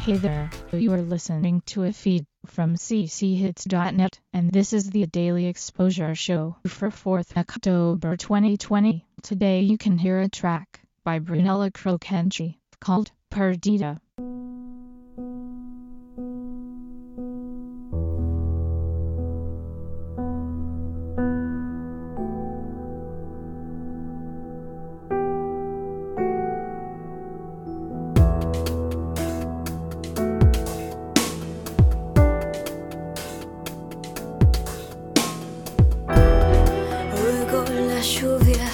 Hey there, you are listening to a feed from cchits.net, and this is the Daily Exposure Show for 4th October 2020. Today you can hear a track by Brunello Crocenci called Perdita. Lluvia,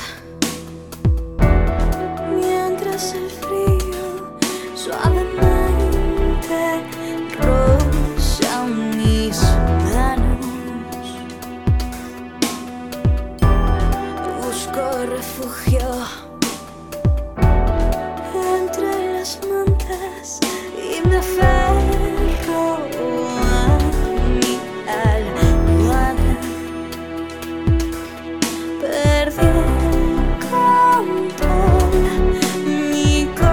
mientras el frío suavemente roza mis manos, busco refugio entre las mantas y me aferro a mi almohada. Perdí el control, mi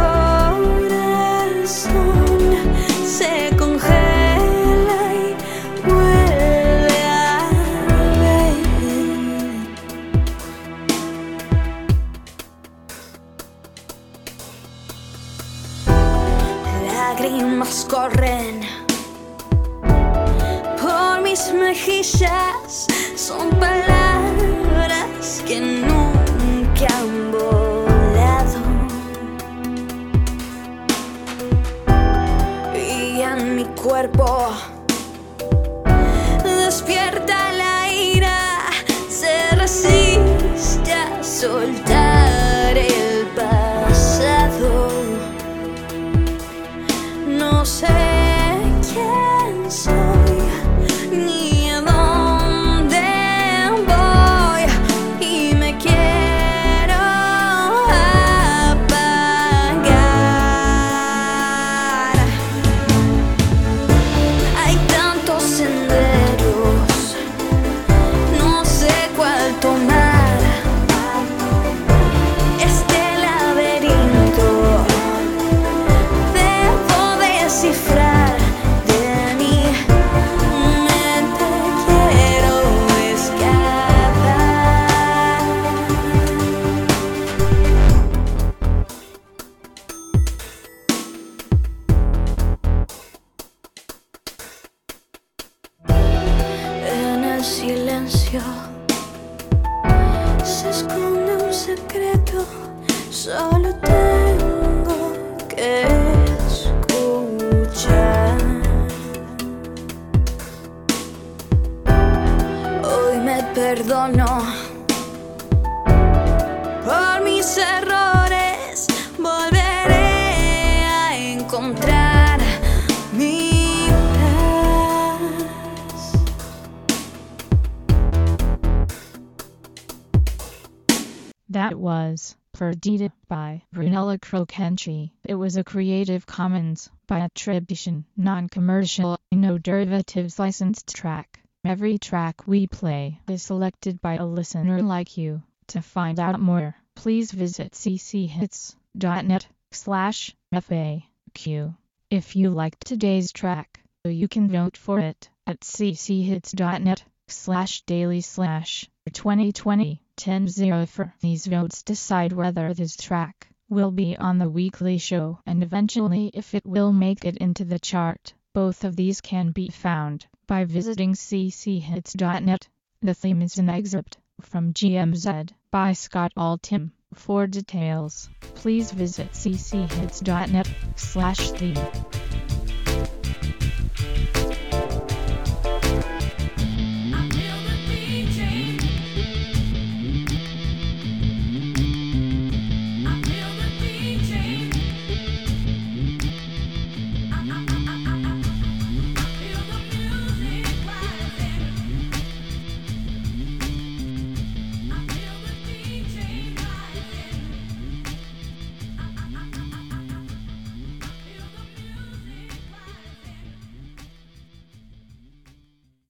corazón se congela y vuelve a arder. Lágrimas corren por mis mejillas, son palabras que nunca han volado, y en mi cuerpo despierta la ira, se resiste a soltar el pasado. No sé quién soy ni a dónde voy, y me quiero apagar. Hay tantos senderos, no sé cuál tomar. Este laberinto debo descifrar. De mi mente quiero escapar. En el silencio se esconde un secreto, solo tengo que escuchar. Hoy me perdono por mis errores, volveré a encontrar mi paz. That was Perdita by Brunello Crocenci. It was a Creative Commons by attribution, non-commercial, no derivatives licensed track. Every track we play is selected by a listener like you. To find out more, please visit cchits.net/FAQ. If you liked today's track, you can vote for it at cchits.net/daily/2020-1004. These votes decide whether this track will be on the weekly show and eventually if it will make it into the chart. Both of these can be found by visiting cchits.net. The theme is an excerpt from GMZ by Scott Altham. For details, please visit cchits.net/theme.